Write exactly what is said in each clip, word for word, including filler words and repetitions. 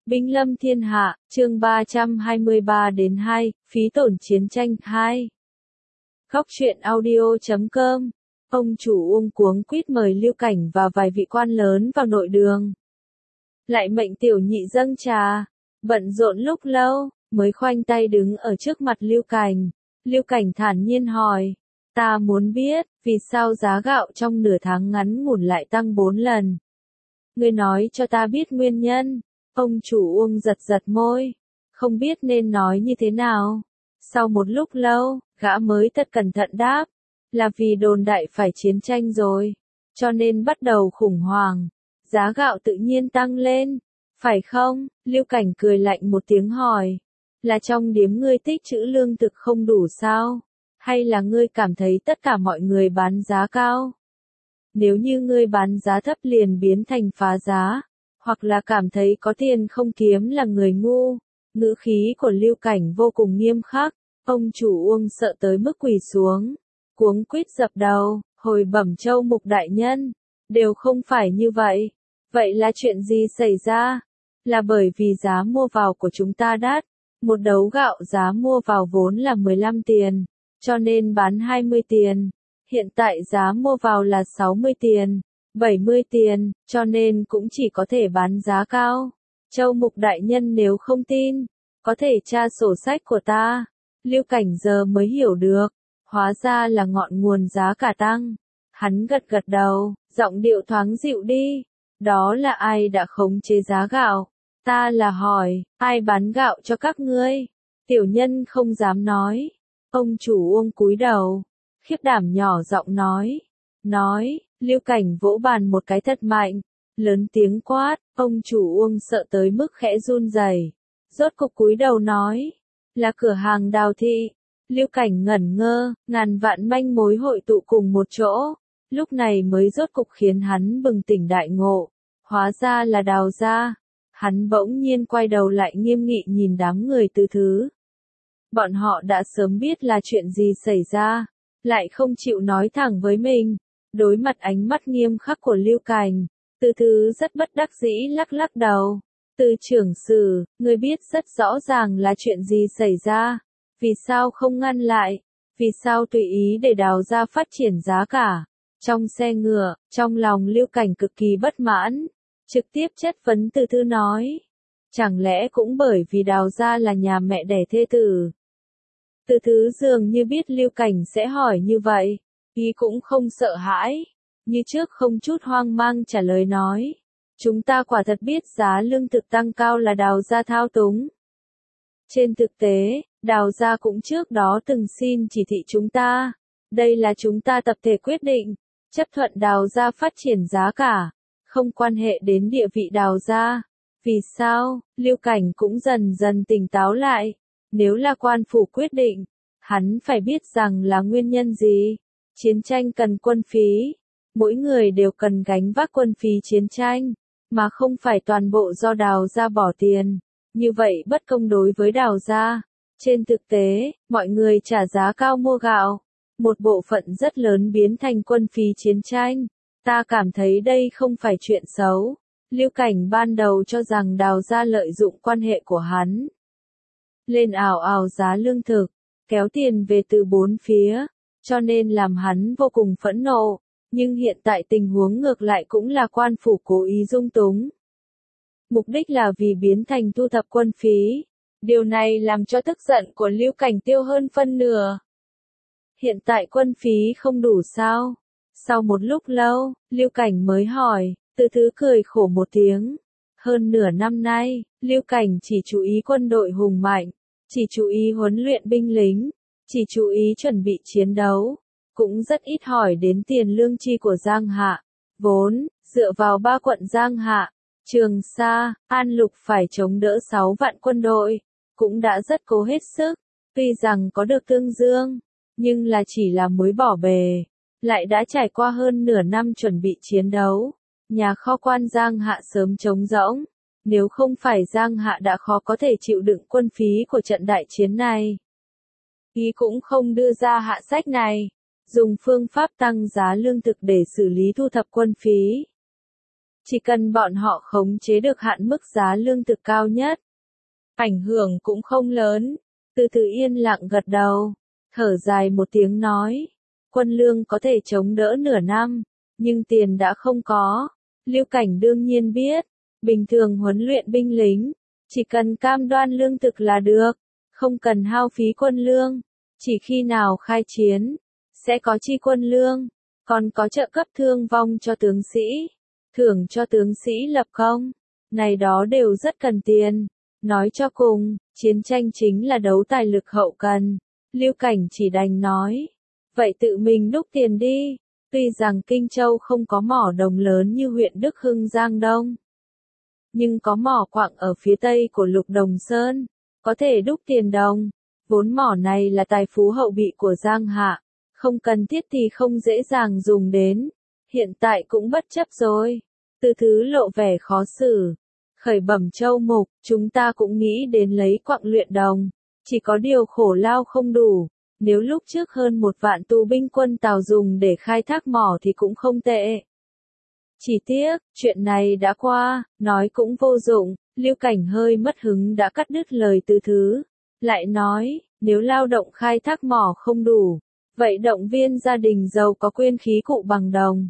Binh lâm thiên hạ, chương ba trăm hai mươi ba đến hai, phí tổn chiến tranh hai. Góc truyện audio chấm com. Ông chủ Uông cuống quýt mời Lưu Cảnh và vài vị quan lớn vào nội đường. Lại mệnh tiểu nhị dâng trà, bận rộn lúc lâu, mới khoanh tay đứng ở trước mặt Lưu Cảnh. Lưu Cảnh thản nhiên hỏi, ta muốn biết, vì sao giá gạo trong nửa tháng ngắn ngủn lại tăng bốn lần. Ngươi nói cho ta biết nguyên nhân. Ông chủ Uông giật giật môi, không biết nên nói như thế nào. Sau một lúc lâu, gã mới thật cẩn thận đáp, là vì đồn đại phải chiến tranh rồi, cho nên bắt đầu khủng hoảng, giá gạo tự nhiên tăng lên, phải không? Lưu Cảnh cười lạnh một tiếng hỏi, là trong điếm ngươi tích trữ lương thực không đủ sao? Hay là ngươi cảm thấy tất cả mọi người bán giá cao? Nếu như ngươi bán giá thấp liền biến thành phá giá, hoặc là cảm thấy có tiền không kiếm là người ngu. Ngữ khí của Lưu Cảnh vô cùng nghiêm khắc, ông chủ Uông sợ tới mức quỳ xuống, cuống quýt dập đầu, hồi bẩm Châu Mục đại nhân, đều không phải như vậy. Vậy là chuyện gì xảy ra? Là bởi vì giá mua vào của chúng ta đắt, một đấu gạo giá mua vào vốn là mười lăm tiền, cho nên bán hai mươi tiền. Hiện tại giá mua vào là sáu mươi tiền, bảy mươi tiền, cho nên cũng chỉ có thể bán giá cao. Châu Mục đại nhân nếu không tin, có thể tra sổ sách của ta. Lưu Cảnh giờ mới hiểu được, hóa ra là ngọn nguồn giá cả tăng. Hắn gật gật đầu, giọng điệu thoáng dịu đi. Đó là ai đã khống chế giá gạo? Ta là hỏi, ai bán gạo cho các ngươi? Tiểu nhân không dám nói. Ông chủ Uông cúi đầu, khiếp đảm nhỏ giọng nói. Nói, Lưu Cảnh vỗ bàn một cái thật mạnh, lớn tiếng quát, ông chủ Uông sợ tới mức khẽ run rẩy, rốt cục cúi đầu nói, là cửa hàng Đào thị. Lưu Cảnh ngẩn ngơ, ngàn vạn manh mối hội tụ cùng một chỗ, lúc này mới rốt cục khiến hắn bừng tỉnh đại ngộ, hóa ra là Đào gia. Hắn bỗng nhiên quay đầu lại nghiêm nghị nhìn đám người Từ Thứ. Bọn họ đã sớm biết là chuyện gì xảy ra, lại không chịu nói thẳng với mình. Đối mặt ánh mắt nghiêm khắc của Lưu Cảnh, Từ Thứ rất bất đắc dĩ lắc lắc đầu. Từ trưởng sử, ngươi biết rất rõ ràng là chuyện gì xảy ra, vì sao không ngăn lại, vì sao tùy ý để Đào gia phát triển giá cả. Trong xe ngựa, trong lòng Lưu Cảnh cực kỳ bất mãn, trực tiếp chất vấn Từ Thứ nói, chẳng lẽ cũng bởi vì Đào gia là nhà mẹ đẻ thê tử? Từ Thứ dường như biết Lưu Cảnh sẽ hỏi như vậy, ý cũng không sợ hãi, như trước không chút hoang mang trả lời nói, chúng ta quả thật biết giá lương thực tăng cao là Đào gia thao túng. Trên thực tế, Đào gia cũng trước đó từng xin chỉ thị chúng ta, đây là chúng ta tập thể quyết định, chấp thuận Đào gia phát triển giá cả, không quan hệ đến địa vị Đào gia. Vì sao? Lưu Cảnh cũng dần dần tỉnh táo lại, nếu là quan phủ quyết định, hắn phải biết rằng là nguyên nhân gì. Chiến tranh cần quân phí, mỗi người đều cần gánh vác quân phí chiến tranh, mà không phải toàn bộ do Đào gia bỏ tiền, như vậy bất công đối với Đào gia. Trên thực tế, mọi người trả giá cao mua gạo, một bộ phận rất lớn biến thành quân phí chiến tranh. Ta cảm thấy đây không phải chuyện xấu. Lưu Cảnh ban đầu cho rằng Đào gia lợi dụng quan hệ của hắn, lên ảo ảo giá lương thực, kéo tiền về từ bốn phía, cho nên làm hắn vô cùng phẫn nộ, nhưng hiện tại tình huống ngược lại cũng là quan phủ cố ý dung túng. Mục đích là vì biến thành thu thập quân phí, điều này làm cho tức giận của Lưu Cảnh tiêu hơn phân nửa. Hiện tại quân phí không đủ sao? Sau một lúc lâu, Lưu Cảnh mới hỏi, Từ Thứ cười khổ một tiếng. Hơn nửa năm nay, Lưu Cảnh chỉ chú ý quân đội hùng mạnh, chỉ chú ý huấn luyện binh lính, chỉ chú ý chuẩn bị chiến đấu, cũng rất ít hỏi đến tiền lương chi của Giang Hạ. Vốn, dựa vào ba quận Giang Hạ, Trường Sa, An Lục phải chống đỡ sáu vạn quân đội, cũng đã rất cố hết sức, tuy rằng có được Tương Dương, nhưng là chỉ là muối bỏ bề, lại đã trải qua hơn nửa năm chuẩn bị chiến đấu. Nhà kho quan Giang Hạ sớm trống rỗng, nếu không phải Giang Hạ đã khó có thể chịu đựng quân phí của trận đại chiến này. Ý cũng không đưa ra hạ sách này, dùng phương pháp tăng giá lương thực để xử lý thu thập quân phí. Chỉ cần bọn họ khống chế được hạn mức giá lương thực cao nhất, ảnh hưởng cũng không lớn. Từ từ yên lặng gật đầu, thở dài một tiếng nói, quân lương có thể chống đỡ nửa năm, nhưng tiền đã không có. Lưu Cảnh đương nhiên biết, bình thường huấn luyện binh lính, chỉ cần cam đoan lương thực là được, không cần hao phí quân lương. Chỉ khi nào khai chiến, sẽ có chi quân lương, còn có trợ cấp thương vong cho tướng sĩ, thưởng cho tướng sĩ lập công, này đó đều rất cần tiền. Nói cho cùng, chiến tranh chính là đấu tài lực hậu cần. Lưu Cảnh chỉ đành nói, vậy tự mình đúc tiền đi. Tuy rằng Kinh Châu không có mỏ đồng lớn như huyện Đức Hưng Giang Đông, nhưng có mỏ quặng ở phía tây của Lục Đồng Sơn, có thể đúc tiền đồng. Vốn mỏ này là tài phú hậu bị của Giang Hạ, không cần thiết thì không dễ dàng dùng đến. Hiện tại cũng bất chấp rồi. Từ Thứ lộ vẻ khó xử. Khởi bẩm Châu Mục, chúng ta cũng nghĩ đến lấy quặng luyện đồng, chỉ có điều khổ lao không đủ. Nếu lúc trước hơn một vạn tù binh quân Tào dùng để khai thác mỏ thì cũng không tệ. Chỉ tiếc, chuyện này đã qua, nói cũng vô dụng. Lưu Cảnh hơi mất hứng đã cắt đứt lời Từ Thứ. Lại nói, nếu lao động khai thác mỏ không đủ, vậy động viên gia đình giàu có quyên khí cụ bằng đồng.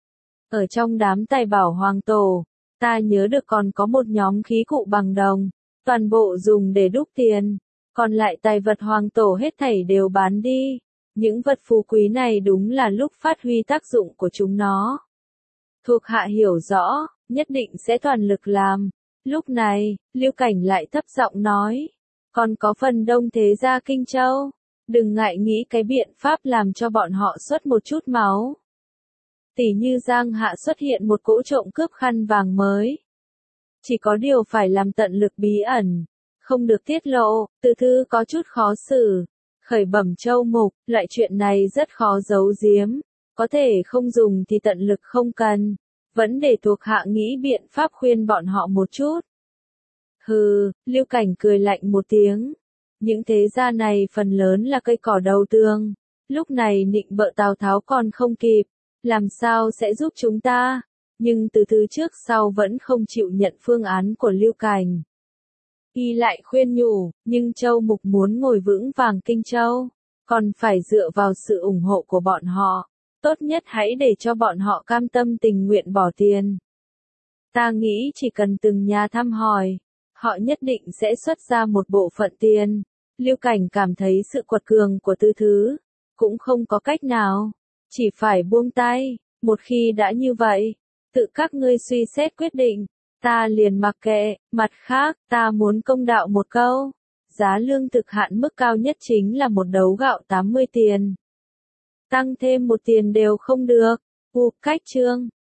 Ở trong đám tài bảo hoàng tổ, ta nhớ được còn có một nhóm khí cụ bằng đồng, toàn bộ dùng để đúc tiền, còn lại tài vật hoàng tổ hết thảy đều bán đi. Những vật phú quý này đúng là lúc phát huy tác dụng của chúng nó. Thuộc hạ hiểu rõ, nhất định sẽ toàn lực làm. Lúc này, Lưu Cảnh lại thấp giọng nói, còn có phần đông thế gia Kinh Châu, đừng ngại nghĩ cái biện pháp làm cho bọn họ xuất một chút máu. Tỷ như Giang Hạ xuất hiện một cỗ trộm cướp khăn vàng mới. Chỉ có điều phải làm tận lực bí ẩn, không được tiết lộ. Từ Thư có chút khó xử. Khởi bẩm Châu Mục, loại chuyện này rất khó giấu giếm, có thể không dùng thì tận lực không cần, vẫn để thuộc hạ nghĩ biện pháp khuyên bọn họ một chút. Hừ, Lưu Cảnh cười lạnh một tiếng. Những thế gia này phần lớn là cây cỏ đầu tường, lúc này nịnh bợ Tào Tháo còn không kịp, làm sao sẽ giúp chúng ta? Nhưng Từ Thứ trước sau vẫn không chịu nhận phương án của Lưu Cảnh. Y lại khuyên nhủ, nhưng Châu Mục muốn ngồi vững vàng Kinh Châu, còn phải dựa vào sự ủng hộ của bọn họ. Tốt nhất hãy để cho bọn họ cam tâm tình nguyện bỏ tiền. Ta nghĩ chỉ cần từng nhà thăm hỏi, họ nhất định sẽ xuất ra một bộ phận tiền. Lưu Cảnh cảm thấy sự quật cường của Từ Thứ, cũng không có cách nào, chỉ phải buông tay. Một khi đã như vậy, tự các ngươi suy xét quyết định, ta liền mặc kệ. Mặt khác, ta muốn công đạo một câu, giá lương thực hạn mức cao nhất chính là một đấu gạo tám mươi tiền. Tăng thêm một tiền đều không được. U cách chương